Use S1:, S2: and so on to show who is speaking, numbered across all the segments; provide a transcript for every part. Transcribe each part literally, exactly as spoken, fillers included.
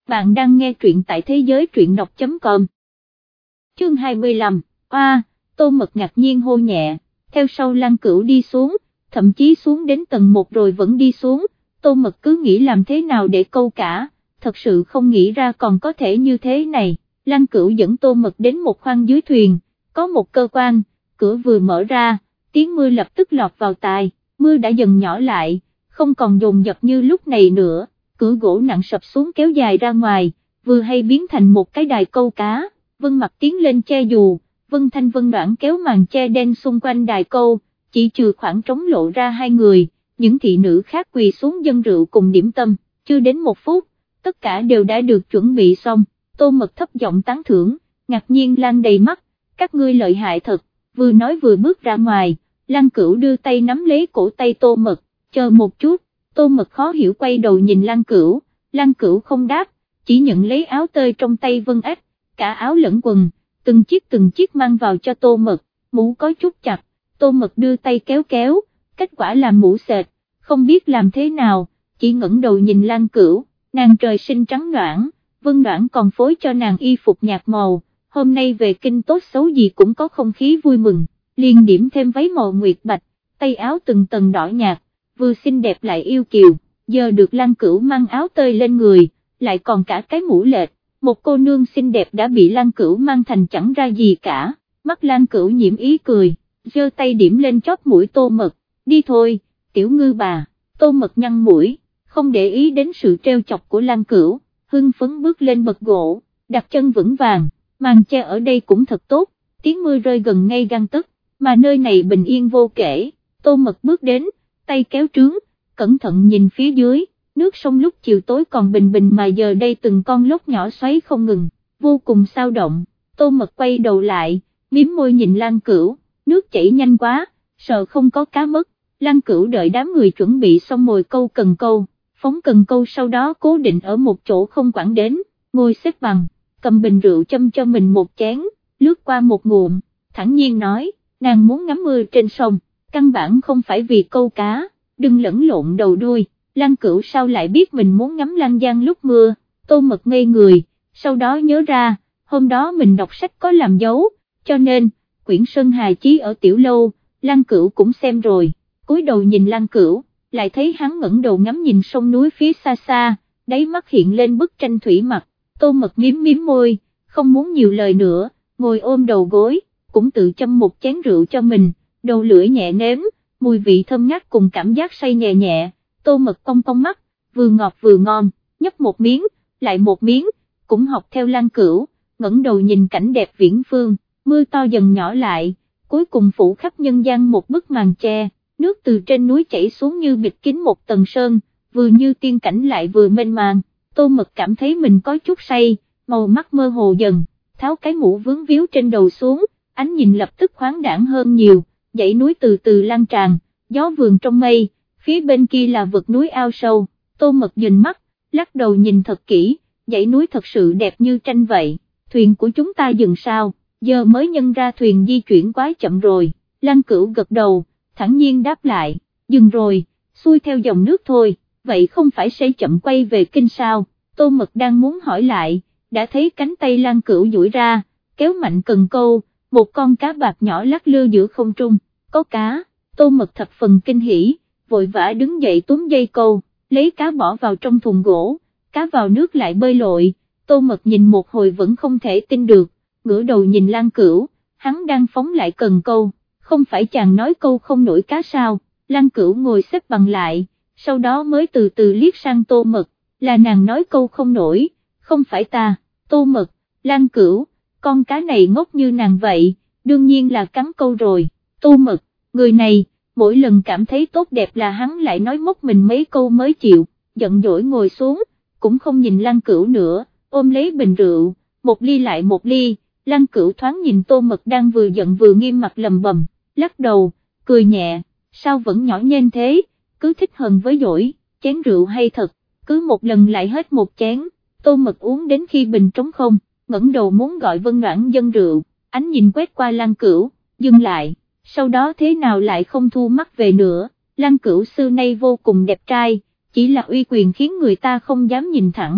S1: bạn đang nghe truyện tại thế giới truyện đọc chấm com. Chương hai mươi lăm, oa, Tô Mật ngạc nhiên hô nhẹ, theo sau Lăng Cửu đi xuống, thậm chí xuống đến tầng một rồi vẫn đi xuống, Tô Mật cứ nghĩ làm thế nào để câu cả, thật sự không nghĩ ra còn có thể như thế này. Lăng Cửu dẫn Tô Mật đến một khoang dưới thuyền, có một cơ quan, cửa vừa mở ra, tiếng mưa lập tức lọt vào tai, mưa đã dần nhỏ lại, không còn dồn dập như lúc này nữa, cửa gỗ nặng sập xuống kéo dài ra ngoài, vừa hay biến thành một cái đài câu cá. Vân Mặc tiến lên che dù, Vân Thanh Vân Đoản kéo màn che đen xung quanh đài câu, chỉ trừ khoảng trống lộ ra hai người, những thị nữ khác quỳ xuống dâng rượu cùng điểm tâm, chưa đến một phút, tất cả đều đã được chuẩn bị xong. Tô Mật thấp giọng tán thưởng, ngạc nhiên lan đầy mắt, các ngươi lợi hại thật, vừa nói vừa bước ra ngoài, Lăng Cửu đưa tay nắm lấy cổ tay Tô Mật, chờ một chút. Tô Mật khó hiểu quay đầu nhìn Lăng Cửu, Lăng Cửu không đáp, chỉ nhận lấy áo tơi trong tay Vân Ách, cả áo lẫn quần, từng chiếc từng chiếc mang vào cho Tô Mật, mũ có chút chặt, Tô Mật đưa tay kéo kéo, kết quả làm mũ sệt, không biết làm thế nào, chỉ ngẩng đầu nhìn Lăng Cửu, nàng trời sinh trắng noãn, Vân Đoản còn phối cho nàng y phục nhạt màu, hôm nay về kinh tốt xấu gì cũng có không khí vui mừng, liền điểm thêm váy màu nguyệt bạch, tay áo từng tầng đỏ nhạt, vừa xinh đẹp lại yêu kiều, giờ được Lăng Cửu mang áo tơi lên người, lại còn cả cái mũ lệch, một cô nương xinh đẹp đã bị Lăng Cửu mang thành chẳng ra gì cả, mắt Lăng Cửu nhiễm ý cười, giơ tay điểm lên chóp mũi Tô Mật, đi thôi, tiểu ngư bà. Tô Mật nhăn mũi, không để ý đến sự trêu chọc của Lăng Cửu, hưng phấn bước lên bậc gỗ, đặt chân vững vàng, màn che ở đây cũng thật tốt, tiếng mưa rơi gần ngay gang tấc, mà nơi này bình yên vô kể. Tô Mật bước đến, tay kéo trướng, cẩn thận nhìn phía dưới, nước sông lúc chiều tối còn bình bình mà giờ đây từng con lốc nhỏ xoáy không ngừng, vô cùng sao động. Tô Mật quay đầu lại, miếm môi nhìn Lăng Cửu, nước chảy nhanh quá, sợ không có cá mất. Lăng Cửu đợi đám người chuẩn bị xong mồi câu cần câu, phóng cần câu sau đó cố định ở một chỗ không quản đến, ngồi xếp bằng, cầm bình rượu châm cho mình một chén, lướt qua một ngụm, thản nhiên nói, nàng muốn ngắm mưa trên sông, căn bản không phải vì câu cá, đừng lẫn lộn đầu đuôi. Lăng Cửu sao lại biết mình muốn ngắm Lăng Giang lúc mưa, Tô Mật ngây người, sau đó nhớ ra, hôm đó mình đọc sách có làm dấu, cho nên, quyển Sơn Hà Chí ở Tiểu Lâu, Lăng Cửu cũng xem rồi, cúi đầu nhìn Lăng Cửu, lại thấy hắn ngẩng đầu ngắm nhìn sông núi phía xa xa, đáy mắt hiện lên bức tranh thủy mặc. Tô Mật miếm miếm môi, không muốn nhiều lời nữa, ngồi ôm đầu gối, cũng tự châm một chén rượu cho mình, đầu lưỡi nhẹ nếm, mùi vị thơm ngát cùng cảm giác say nhẹ nhẹ. Tô Mật cong cong mắt, vừa ngọt vừa ngon, nhấp một miếng, lại một miếng, cũng học theo Lăng Cửu, ngẩng đầu nhìn cảnh đẹp viễn phương, mưa to dần nhỏ lại, cuối cùng phủ khắp nhân gian một bức màn che, nước từ trên núi chảy xuống như bịt kín một tầng sơn, vừa như tiên cảnh lại vừa mênh mang. Tô Mật cảm thấy mình có chút say, màu mắt mơ hồ dần, tháo cái mũ vướng víu trên đầu xuống, ánh nhìn lập tức khoáng đãng hơn nhiều, dãy núi từ từ lan tràn, gió vườn trong mây. Phía bên kia là vực núi ao sâu, Tô Mật nhìn mắt, lắc đầu nhìn thật kỹ, dãy núi thật sự đẹp như tranh vậy, thuyền của chúng ta dừng sao, giờ mới nhân ra thuyền di chuyển quá chậm rồi. Lăng Cửu gật đầu, thản nhiên đáp lại, dừng rồi, xuôi theo dòng nước thôi, vậy không phải sẽ chậm quay về kinh sao. Tô Mật đang muốn hỏi lại, đã thấy cánh tay Lăng Cửu duỗi ra, kéo mạnh cần câu, một con cá bạc nhỏ lắc lư giữa không trung, có cá. Tô Mật thập phần kinh hỉ, vội vã đứng dậy túm dây câu, lấy cá bỏ vào trong thùng gỗ, cá vào nước lại bơi lội. Tô Mật nhìn một hồi vẫn không thể tin được, ngửa đầu nhìn Lăng Cửu, hắn đang phóng lại cần câu, không phải chàng nói câu không nổi cá sao. Lăng Cửu ngồi xếp bằng lại, sau đó mới từ từ liếc sang Tô Mật, là nàng nói câu không nổi, không phải ta. Tô Mật, Lăng Cửu, con cá này ngốc như nàng vậy, đương nhiên là cắn câu rồi. Tô Mật, người này, mỗi lần cảm thấy tốt đẹp là hắn lại nói móc mình mấy câu mới chịu, giận dỗi ngồi xuống, cũng không nhìn Lăng Cửu nữa, ôm lấy bình rượu, một ly lại một ly. Lăng Cửu thoáng nhìn Tô Mật đang vừa giận vừa nghiêm mặt lầm bầm, lắc đầu, cười nhẹ, sao vẫn nhỏ nhen thế, cứ thích hờn với dỗi, chén rượu hay thật, cứ một lần lại hết một chén. Tô Mật uống đến khi bình trống không, ngẩng đầu muốn gọi Vân Đoản dâng rượu, ánh nhìn quét qua Lăng Cửu, dừng lại, sau đó thế nào lại không thu mắt về nữa. Lăng Cửu xưa nay vô cùng đẹp trai, chỉ là uy quyền khiến người ta không dám nhìn thẳng, chỉ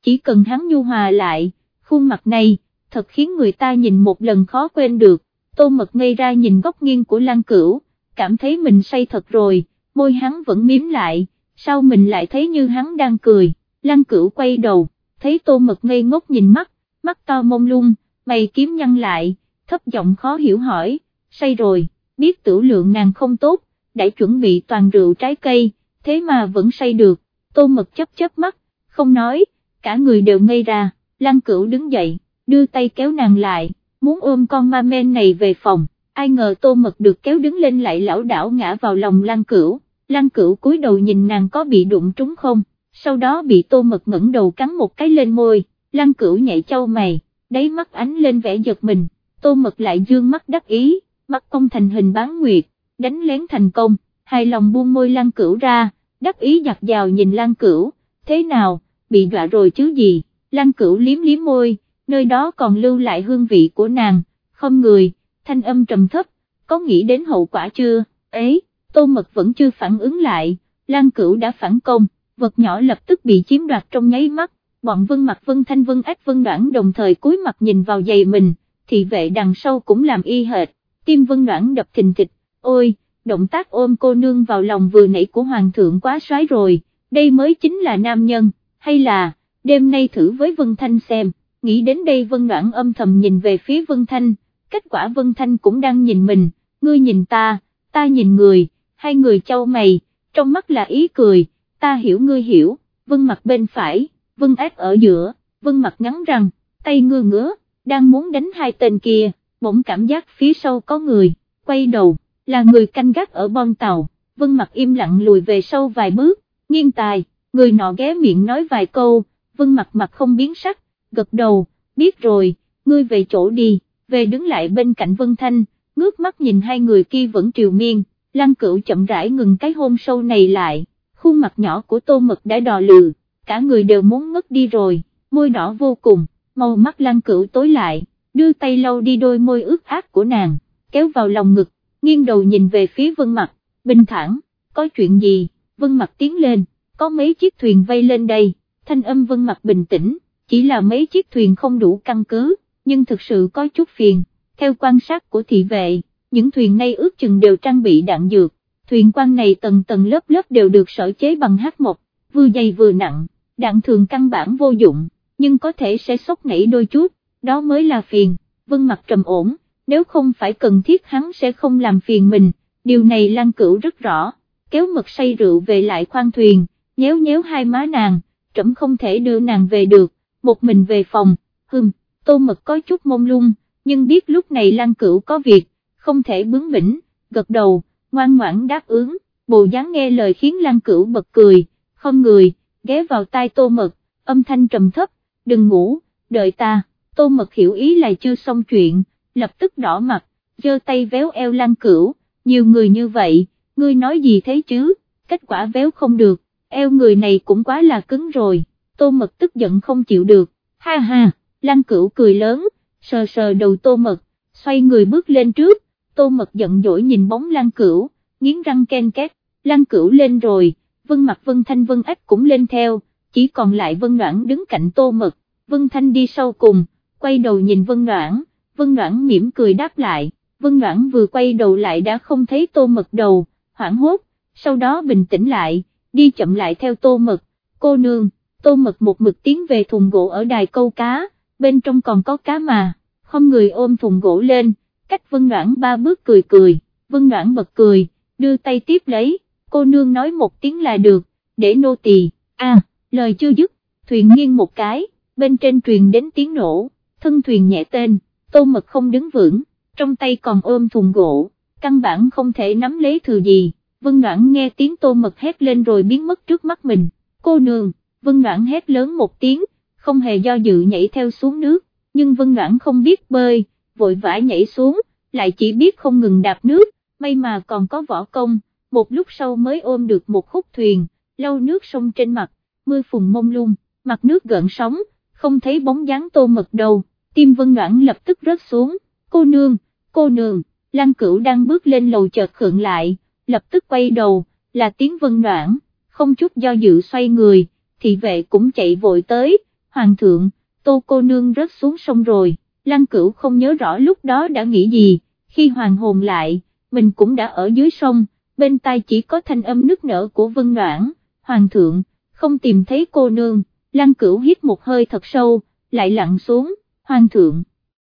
S1: chỉ cần hắn nhu hòa lại, khuôn mặt này, thật khiến người ta nhìn một lần khó quên được. Tô Mật ngây ra nhìn góc nghiêng của Lan Cửu, cảm thấy mình say thật rồi, môi hắn vẫn miếm lại, sao mình lại thấy như hắn đang cười. Lan Cửu quay đầu, thấy Tô Mật ngây ngốc nhìn mắt, mắt to mông lung, mày kiếm nhăn lại, thấp giọng khó hiểu hỏi, say rồi, biết tửu lượng nàng không tốt, đã chuẩn bị toàn rượu trái cây, thế mà vẫn say được. Tô Mật chớp chớp mắt, không nói, cả người đều ngây ra. Lan Cửu đứng dậy, đưa tay kéo nàng lại, muốn ôm con ma men này về phòng, ai ngờ Tô Mật được kéo đứng lên lại lảo đảo ngã vào lòng Lan Cửu. Lan Cửu cúi đầu nhìn nàng có bị đụng trúng không, sau đó bị Tô Mật ngẩng đầu cắn một cái lên môi. Lan Cửu nhảy chau mày, đáy mắt ánh lên vẻ giật mình. Tô Mật lại dương mắt đắc ý, mắt cong thành hình bán nguyệt, đánh lén thành công, hài lòng buông môi Lan Cửu ra, đắc ý giặt dào nhìn Lan Cửu, thế nào, bị dọa rồi chứ gì. Lan Cửu liếm liếm môi, nơi đó còn lưu lại hương vị của nàng, không người, thanh âm trầm thấp, có nghĩ đến hậu quả chưa, ấy, Tô Mật vẫn chưa phản ứng lại, Lan Cửu đã phản công, vật nhỏ lập tức bị chiếm đoạt trong nháy mắt. Bọn Vân Mặc, Vân Thanh, Vân Ách, Vân Đoản đồng thời cúi mặt nhìn vào giày mình, thị vệ đằng sau cũng làm y hệt, tim Vân Đoản đập thình thịch, ôi, động tác ôm cô nương vào lòng vừa nãy của hoàng thượng quá soái rồi, đây mới chính là nam nhân, hay là, đêm nay thử với Vân Thanh xem. Nghĩ đến đây Vân Đoản âm thầm nhìn về phía Vân Thanh, kết quả Vân Thanh cũng đang nhìn mình, ngươi nhìn ta, ta nhìn người, hai người chau mày, trong mắt là ý cười, ta hiểu ngươi hiểu. Vân Mặc bên phải, Vân Ách ở giữa, Vân Mặc ngắn răng, tay ngưa ngứa, đang muốn đánh hai tên kia, bỗng cảm giác phía sau có người, quay đầu, là người canh gác ở bon tàu. Vân Mặc im lặng lùi về sau vài bước, nghiêng tài, người nọ ghé miệng nói vài câu. Vân Mặc mặt không biến sắc, gật đầu, biết rồi, ngươi về chỗ đi, về đứng lại bên cạnh Vân Thanh, ngước mắt nhìn hai người kia vẫn triều miên. Lan Cửu chậm rãi ngừng cái hôn sâu này lại, khuôn mặt nhỏ của Tô Mật đã đỏ lừ, cả người đều muốn ngất đi rồi, môi đỏ vô cùng, màu mắt Lan Cửu tối lại, đưa tay lau đi đôi môi ướt át của nàng, kéo vào lòng ngực, nghiêng đầu nhìn về phía Vân Mặc, bình thản, có chuyện gì? Vân Mặc tiến lên, có mấy chiếc thuyền vây lên đây. Thanh âm Vân Mặc bình tĩnh, chỉ là mấy chiếc thuyền không đủ căn cứ, nhưng thực sự có chút phiền. Theo quan sát của thị vệ, những thuyền này ước chừng đều trang bị đạn dược, thuyền quan này tầng tầng lớp lớp đều được sở chế bằng hắc mộc, vừa dày vừa nặng, đạn thường căn bản vô dụng, nhưng có thể sẽ sốc nảy đôi chút, đó mới là phiền. Vân Mặc trầm ổn, nếu không phải cần thiết hắn sẽ không làm phiền mình, điều này Lan Cửu rất rõ. Kéo Mật say rượu về lại khoang thuyền, nhéo nhéo hai má nàng, trẫm không thể đưa nàng về được, một mình về phòng. Hừm, Tô Mật có chút mông lung, nhưng biết lúc này Lan Cửu có việc, không thể bướng bỉnh, gật đầu, ngoan ngoãn đáp ứng. Bộ dáng nghe lời khiến Lan Cửu bật cười, không người, ghé vào tai Tô Mật, âm thanh trầm thấp, đừng ngủ, đợi ta. Tô Mật hiểu ý là chưa xong chuyện, lập tức đỏ mặt, giơ tay véo eo Lan Cửu, nhiều người như vậy, ngươi nói gì thế chứ, kết quả véo không được, eo người này cũng quá là cứng rồi. Tô Mật tức giận không chịu được, ha ha. Lan Cửu cười lớn, sờ sờ đầu Tô Mật, xoay người bước lên trước. Tô Mật giận dỗi nhìn bóng Lan Cửu, nghiến răng ken két. Lan Cửu lên rồi, Vân Mặc, Vân Thanh, Vân Ách cũng lên theo, chỉ còn lại Vân Đoản đứng cạnh Tô Mật. Vân Thanh đi sau cùng, quay đầu nhìn Vân Đoản, Vân Đoản mỉm cười đáp lại. Vân Đoản vừa quay đầu lại đã không thấy Tô Mật đầu, hoảng hốt, sau đó bình tĩnh lại, đi chậm lại theo Tô Mật. Cô nương. Tô Mật một mực tiến về thùng gỗ ở đài câu cá, bên trong còn có cá mà, không người ôm thùng gỗ lên, cách Vân Đoản ba bước cười cười. Vân Đoản bật cười, đưa tay tiếp lấy, cô nương nói một tiếng là được, để nô tỳ. À, lời chưa dứt, thuyền nghiêng một cái, bên trên truyền đến tiếng nổ, thân thuyền nhẹ tên, Tô Mật không đứng vững, trong tay còn ôm thùng gỗ, căn bản không thể nắm lấy thứ gì. Vân Đoản nghe tiếng Tô Mật hét lên rồi biến mất trước mắt mình. Cô nương. Vân Đoản hét lớn một tiếng, không hề do dự nhảy theo xuống nước, nhưng Vân Đoản không biết bơi, vội vã nhảy xuống, lại chỉ biết không ngừng đạp nước, may mà còn có võ công, một lúc sau mới ôm được một khúc thuyền, lau nước sông trên mặt, mưa phùn mông lung, mặt nước gợn sóng, không thấy bóng dáng Tô Mật đâu, tim Vân Đoản lập tức rớt xuống. Cô nương, cô nương. Lan Cửu đang bước lên lầu chợt khựng lại, lập tức quay đầu, là tiếng Vân Đoản, không chút do dự xoay người. Thị vệ cũng chạy vội tới, Hoàng thượng, Tô cô nương rớt xuống sông rồi. Lăng Cửu không nhớ rõ lúc đó đã nghĩ gì, khi hoàn hồn lại, mình cũng đã ở dưới sông, bên tai chỉ có thanh âm nức nở của Vân Noãn. Hoàng thượng, không tìm thấy cô nương. Lăng Cửu hít một hơi thật sâu, lại lặn xuống. Hoàng thượng,